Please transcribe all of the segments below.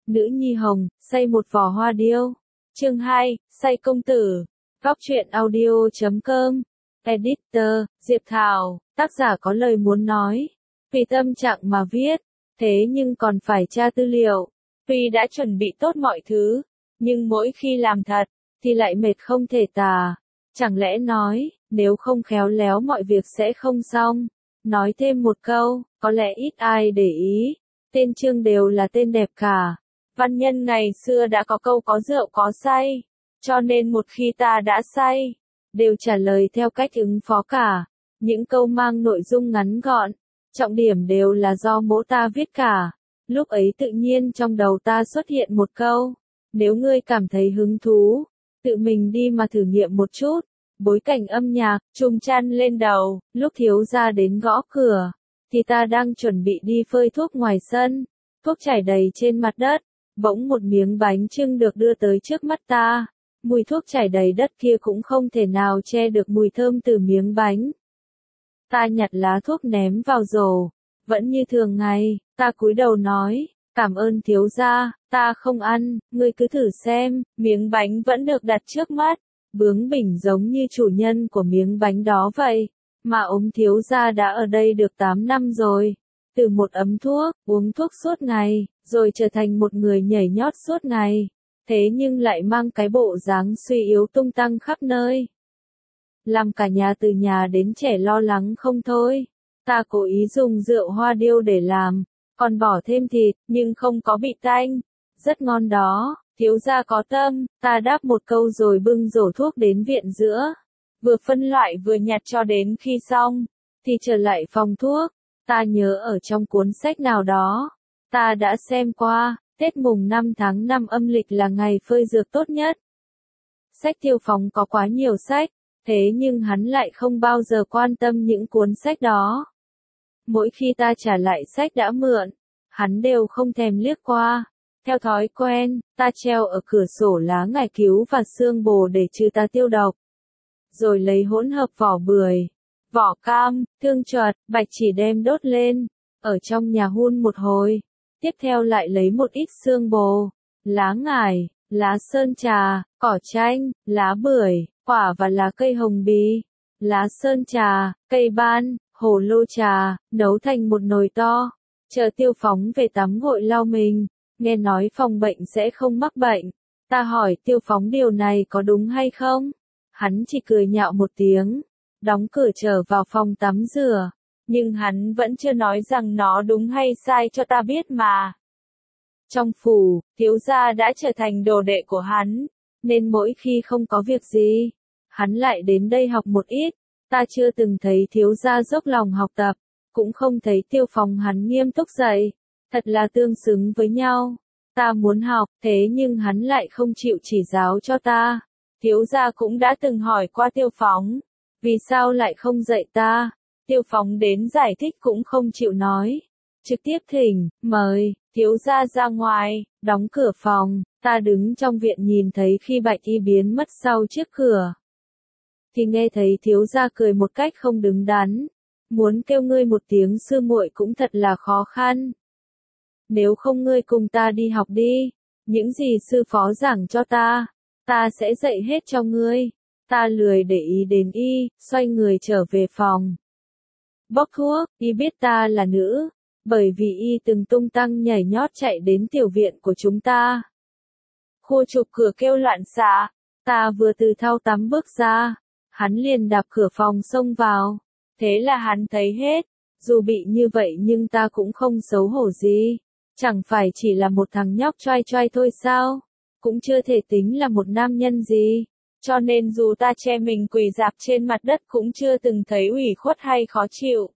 Nữ nhi hồng, xây một vò hoa điêu. Chương 2, say công tử. Góc truyện audio.com. Editor, Diệp Thảo, tác giả có lời muốn nói. Vì tâm trạng mà viết, thế nhưng còn phải tra tư liệu. Tuy đã chuẩn bị tốt mọi thứ, nhưng mỗi khi làm thật, thì lại mệt không thể tả. Chẳng lẽ nói, nếu không khéo léo mọi việc sẽ không xong. Nói thêm một câu, có lẽ ít ai để ý. Tên chương đều là tên đẹp cả. Văn nhân ngày xưa đã có câu có rượu có say, cho nên một khi ta đã say, đều trả lời theo cách ứng phó cả. Những câu mang nội dung ngắn gọn, trọng điểm đều là do mỗ ta viết cả. Lúc ấy tự nhiên trong đầu ta xuất hiện một câu, nếu ngươi cảm thấy hứng thú, tự mình đi mà thử nghiệm một chút. Bối cảnh âm nhạc, chùm chăn lên đầu, lúc thiếu gia đến gõ cửa, thì ta đang chuẩn bị đi phơi thuốc ngoài sân, thuốc chảy đầy trên mặt đất, bỗng một miếng bánh chưng được đưa tới trước mắt ta, mùi thuốc chảy đầy đất kia cũng không thể nào che được mùi thơm từ miếng bánh. Ta nhặt lá thuốc ném vào rổ, vẫn như thường ngày, ta cúi đầu nói, cảm ơn thiếu gia, ta không ăn, ngươi cứ thử xem, miếng bánh vẫn được đặt trước mắt. Bướng bỉnh giống như chủ nhân của miếng bánh đó vậy, mà thiếu gia đã ở đây được 8 năm rồi. Từ một ấm thuốc, uống thuốc suốt ngày, rồi trở thành một người nhảy nhót suốt ngày. Thế nhưng lại mang cái bộ dáng suy yếu tung tăng khắp nơi. Làm cả nhà từ nhà đến trẻ lo lắng không thôi. Ta cố ý dùng rượu hoa điêu để làm, còn bỏ thêm thịt, nhưng không có bị tanh. Rất ngon đó. Thiếu gia có tâm, ta đáp một câu rồi bưng rổ thuốc đến viện giữa. Vừa phân loại vừa nhặt cho đến khi xong, thì trở lại phòng thuốc. Ta nhớ ở trong cuốn sách nào đó, ta đã xem qua, Tết mùng 5 tháng 5 âm lịch là ngày phơi dược tốt nhất. Sách Tiêu Phóng có quá nhiều sách, thế nhưng hắn lại không bao giờ quan tâm những cuốn sách đó. Mỗi khi ta trả lại sách đã mượn, hắn đều không thèm liếc qua. Theo thói quen, ta treo ở cửa sổ lá ngải cứu và xương bồ để trừ tà tiêu độc. Rồi lấy hỗn hợp vỏ bưởi, vỏ cam, thương chợt, bạch chỉ đem đốt lên, ở trong nhà hun một hồi. Tiếp theo lại lấy một ít xương bồ, lá ngải, lá sơn trà, cỏ chanh, lá bưởi, quả và lá cây hồng bì, lá sơn trà, cây ban, hồ lô trà, nấu thành một nồi to. Chờ Tiêu Phóng về tắm gội lau mình. Nghe nói phòng bệnh sẽ không mắc bệnh. Ta hỏi Tiêu Phóng điều này có đúng hay không? Hắn chỉ cười nhạo một tiếng, đóng cửa trở vào phòng tắm rửa. Nhưng hắn vẫn chưa nói rằng nó đúng hay sai cho ta biết mà. Trong phủ, thiếu gia đã trở thành đồ đệ của hắn, nên mỗi khi không có việc gì, hắn lại đến đây học một ít. Ta chưa từng thấy thiếu gia dốc lòng học tập, cũng không thấy Tiêu Phóng hắn nghiêm túc dạy. Thật là tương xứng với nhau. Ta muốn học, thế nhưng hắn lại không chịu chỉ giáo cho ta. Thiếu gia cũng đã từng hỏi qua Tiêu Phóng, vì sao lại không dạy ta? Tiêu Phóng đến giải thích cũng không chịu nói. Trực tiếp thỉnh, mời, thiếu gia ra ngoài, đóng cửa phòng. Ta đứng trong viện nhìn thấy khi Bạch Y biến mất sau chiếc cửa. Thì nghe thấy thiếu gia cười một cách không đứng đắn. Muốn kêu ngươi một tiếng sư muội cũng thật là khó khăn. Nếu không ngươi cùng ta đi học đi, những gì sư phó giảng cho ta sẽ dạy hết cho ngươi. Ta lười để ý đến y, xoay người trở về phòng. Bốc thuốc, y biết ta là nữ, bởi vì y từng tung tăng nhảy nhót chạy đến tiểu viện của chúng ta. Khua chụp cửa kêu loạn xạ, ta vừa từ thau tắm bước ra, hắn liền đạp cửa phòng xông vào. Thế là hắn thấy hết, dù bị như vậy nhưng ta cũng không xấu hổ gì. Chẳng phải chỉ là một thằng nhóc choai choai thôi sao? Cũng chưa thể tính là một nam nhân gì. Cho nên dù ta che mình quỳ rạp trên mặt đất cũng chưa từng thấy ủy khuất hay khó chịu.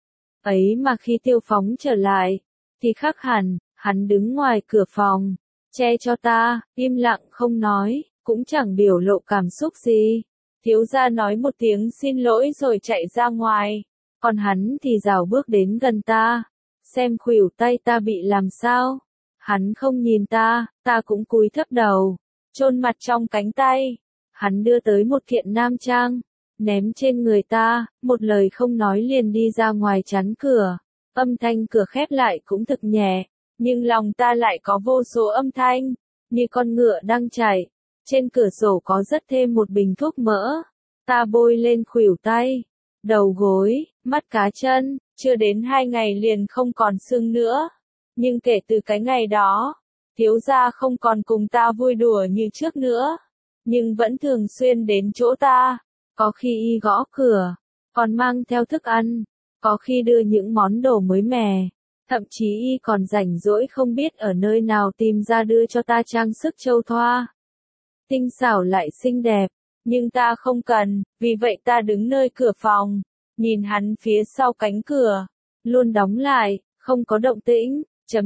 Ấy mà khi Tiêu Phóng trở lại, thì khác hẳn, hắn đứng ngoài cửa phòng, che cho ta, im lặng không nói, cũng chẳng biểu lộ cảm xúc gì. Thiếu gia nói một tiếng xin lỗi rồi chạy ra ngoài, còn hắn thì rảo bước đến gần ta. Xem khuỷu tay ta bị làm sao. Hắn không nhìn ta cũng cúi thấp đầu, chôn mặt trong cánh tay. Hắn đưa tới một kiện nam trang, ném trên người ta, một lời không nói liền đi ra ngoài chắn cửa. Âm thanh cửa khép lại cũng thực nhẹ, nhưng lòng ta lại có vô số âm thanh, như con ngựa đang chạy. Trên cửa sổ có rất thêm một bình thuốc mỡ. Ta bôi lên khuỷu tay, đầu gối, mắt cá chân, chưa đến 2 ngày liền không còn sưng nữa. Nhưng kể từ cái ngày đó, thiếu gia không còn cùng ta vui đùa như trước nữa, nhưng vẫn thường xuyên đến chỗ ta. Có khi y gõ cửa, còn mang theo thức ăn, có khi đưa những món đồ mới mẻ, thậm chí y còn rảnh rỗi không biết ở nơi nào tìm ra đưa cho ta trang sức châu thoa. Tinh xảo lại xinh đẹp, nhưng ta không cần, vì vậy ta đứng nơi cửa phòng, nhìn hắn phía sau cánh cửa, luôn đóng lại, không có động tĩnh.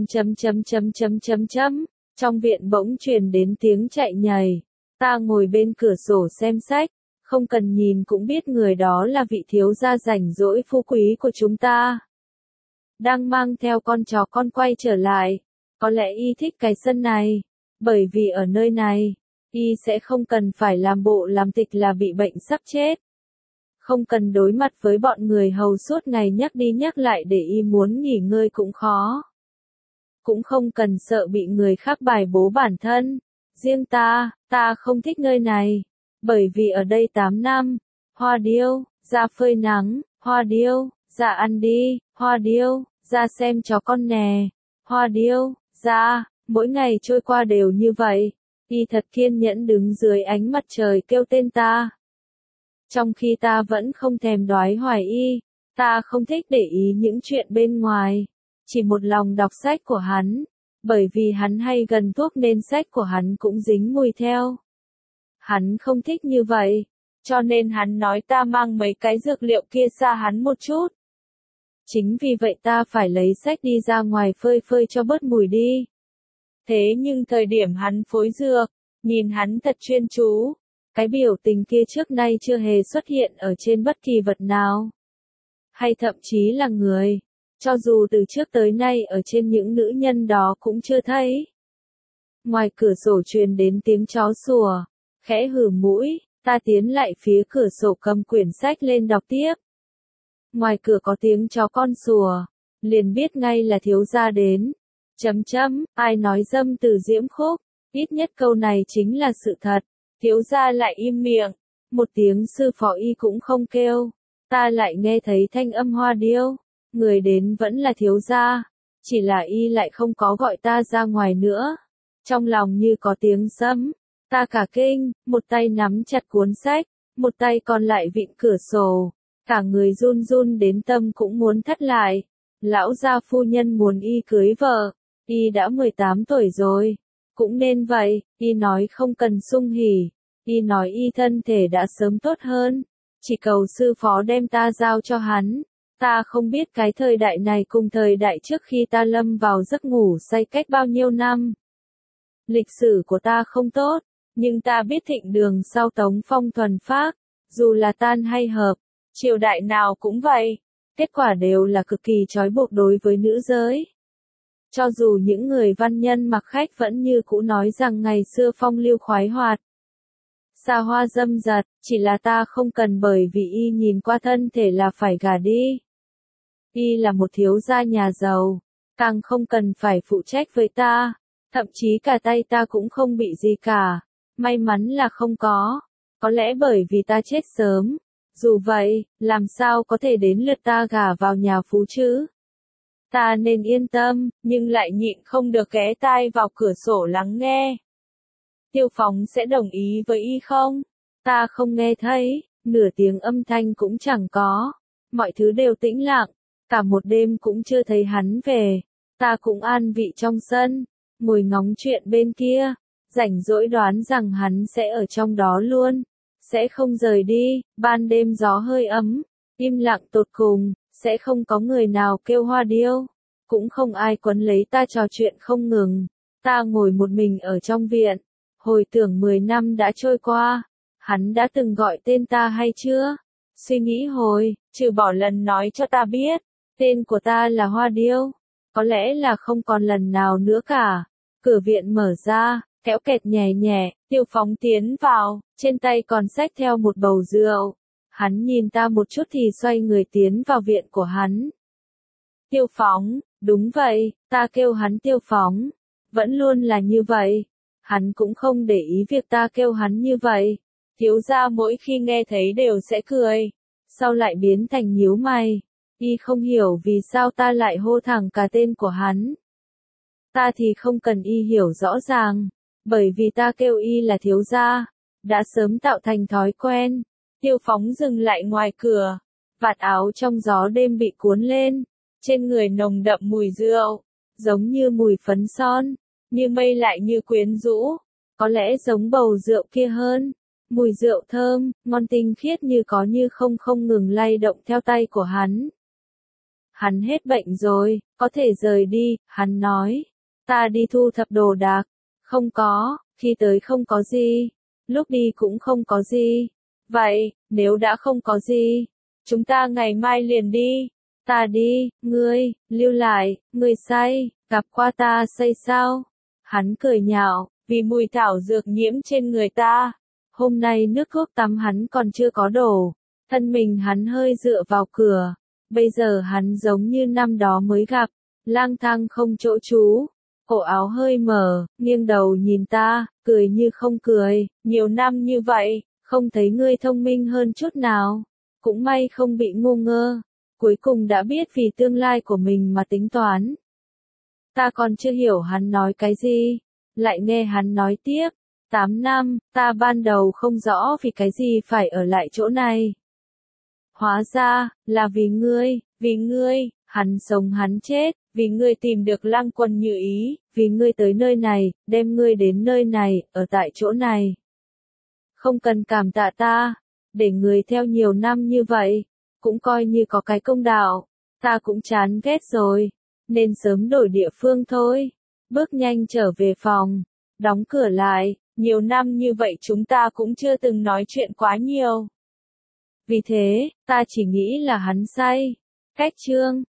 Trong viện bỗng truyền đến tiếng chạy nhảy. Ta ngồi bên cửa sổ xem sách, không cần nhìn cũng biết người đó là vị thiếu gia rảnh rỗi phú quý của chúng ta. Đang mang theo con chó con quay trở lại. Có lẽ y thích cái sân này, bởi vì ở nơi này, y sẽ không cần phải làm bộ làm tịch là bị bệnh sắp chết. Không cần đối mặt với bọn người hầu suốt ngày nhắc đi nhắc lại để y muốn nghỉ ngơi cũng khó. Cũng không cần sợ bị người khác bài bố bản thân. Riêng ta không thích nơi này. Bởi vì ở đây 8 năm, Hoa Điêu, ra phơi nắng, Hoa Điêu, ra ăn đi, Hoa Điêu, ra xem chó con nè, Hoa Điêu, ra, mỗi ngày trôi qua đều như vậy. Y thật kiên nhẫn đứng dưới ánh mặt trời kêu tên ta. Trong khi ta vẫn không thèm đoái hoài y, ta không thích để ý những chuyện bên ngoài. Chỉ một lòng đọc sách của hắn, bởi vì hắn hay gần thuốc nên sách của hắn cũng dính mùi theo. Hắn không thích như vậy, cho nên hắn nói ta mang mấy cái dược liệu kia xa hắn một chút. Chính vì vậy ta phải lấy sách đi ra ngoài phơi phơi cho bớt mùi đi. Thế nhưng thời điểm hắn phối dược, nhìn hắn thật chuyên chú, cái biểu tình kia trước nay chưa hề xuất hiện ở trên bất kỳ vật nào. Hay thậm chí là người. Cho dù từ trước tới nay ở trên những nữ nhân đó cũng chưa thấy. Ngoài cửa sổ truyền đến tiếng chó sủa, khẽ hừ mũi, ta tiến lại phía cửa sổ cầm quyển sách lên đọc tiếp. Ngoài cửa có tiếng chó con sủa, liền biết ngay là thiếu gia đến. Ai nói dâm từ diễm khúc, ít nhất câu này chính là sự thật. Thiếu gia lại im miệng, một tiếng sư phó y cũng không kêu. Ta lại nghe thấy thanh âm Hoa Điêu. Người đến vẫn là thiếu gia, chỉ là y lại không có gọi ta ra ngoài nữa. Trong lòng như có tiếng sấm, ta cả kinh, một tay nắm chặt cuốn sách, một tay còn lại vịn cửa sổ, cả người run run đến tâm cũng muốn thắt lại. Lão gia phu nhân muốn y cưới vợ, y đã 18 tuổi rồi, cũng nên vậy, y nói không cần sung hỉ, y nói y thân thể đã sớm tốt hơn, chỉ cầu sư phó đem ta giao cho hắn. Ta không biết cái thời đại này cùng thời đại trước khi ta lâm vào giấc ngủ say cách bao nhiêu năm. Lịch sử của ta không tốt, nhưng ta biết thịnh đường sau Tống Phong thuần phác, dù là tan hay hợp, triều đại nào cũng vậy, kết quả đều là cực kỳ trói buộc đối với nữ giới. Cho dù những người văn nhân mặc khách vẫn như cũ nói rằng ngày xưa phong lưu khoái hoạt, xa hoa dâm dật, chỉ là ta không cần bởi vì y nhìn qua thân thể là phải gả đi. Y là một thiếu gia nhà giàu, càng không cần phải phụ trách với ta, thậm chí cả tay ta cũng không bị gì cả, may mắn là không có lẽ bởi vì ta chết sớm, dù vậy, làm sao có thể đến lượt ta gả vào nhà phú chứ? Ta nên yên tâm, nhưng lại nhịn không được ghé tai vào cửa sổ lắng nghe. Tiêu Phóng sẽ đồng ý với y không? Ta không nghe thấy, nửa tiếng âm thanh cũng chẳng có, mọi thứ đều tĩnh lặng. Cả một đêm cũng chưa thấy hắn về, ta cũng an vị trong sân, ngồi ngóng chuyện bên kia, rảnh rỗi đoán rằng hắn sẽ ở trong đó luôn, sẽ không rời đi. Ban đêm gió hơi ấm, im lặng tột cùng, sẽ không có người nào kêu Hoa Điêu, cũng không ai quấn lấy ta trò chuyện không ngừng. Ta ngồi một mình ở trong viện, hồi tưởng 10 năm đã trôi qua, hắn đã từng gọi tên ta hay chưa? Suy nghĩ hồi, trừ bỏ lần nói cho ta biết. Tên của ta là Hoa Điêu, có lẽ là không còn lần nào nữa cả. Cửa viện mở ra, kéo kẹt nhẹ nhẹ, Tiêu Phóng tiến vào, trên tay còn xách theo một bầu rượu. Hắn nhìn ta một chút thì xoay người tiến vào viện của hắn. Tiêu Phóng, đúng vậy, Ta kêu hắn Tiêu Phóng, vẫn luôn là như vậy. Hắn cũng không để ý việc ta kêu hắn như vậy. Thiếu gia mỗi khi nghe thấy đều sẽ cười, sau lại biến thành nhíu mày. Y không hiểu vì sao ta lại hô thẳng cả tên của hắn. Ta thì không cần y hiểu rõ ràng, bởi vì ta kêu y là thiếu gia, đã sớm tạo thành thói quen. Tiêu Phóng dừng lại ngoài cửa, vạt áo trong gió đêm bị cuốn lên, trên người nồng đậm mùi rượu, giống như mùi phấn son, như mây lại như quyến rũ, có lẽ giống bầu rượu kia hơn. Mùi rượu thơm, ngon tinh khiết như có như không ngừng lay động theo tay của hắn. Hắn hết bệnh rồi, có thể rời đi, hắn nói. Ta đi thu thập đồ đạc. Không có, khi tới không có gì, lúc đi cũng không có gì. Vậy, nếu đã không có gì, chúng ta ngày mai liền đi. Ta đi, ngươi, lưu lại, ngươi say, gặp qua ta say sao? Hắn cười nhạo, vì mùi thảo dược nhiễm trên người ta. Hôm nay nước thuốc tắm hắn còn chưa có đổ, thân mình hắn hơi dựa vào cửa. Bây giờ hắn giống như năm đó mới gặp, lang thang không chỗ trú. Cổ áo hơi mở, nghiêng đầu nhìn ta, cười như không cười. Nhiều năm như vậy, không thấy ngươi thông minh hơn chút nào. Cũng may không bị ngu ngơ. Cuối cùng đã biết vì tương lai của mình mà tính toán. Ta còn chưa hiểu hắn nói cái gì. Lại nghe hắn nói tiếp. 8 năm, ta ban đầu không rõ vì cái gì phải ở lại chỗ này. Hóa ra, là vì ngươi, hắn sống hắn chết, vì ngươi tìm được Lăng Quân Như Ý, vì ngươi tới nơi này, đem ngươi đến nơi này, ở tại chỗ này. Không cần cảm tạ ta, để ngươi theo nhiều năm như vậy, cũng coi như có cái công đạo, ta cũng chán ghét rồi, nên sớm đổi địa phương thôi. Bước nhanh trở về phòng, đóng cửa lại, nhiều năm như vậy chúng ta cũng chưa từng nói chuyện quá nhiều. Vì thế, ta chỉ nghĩ là hắn say. Cách chương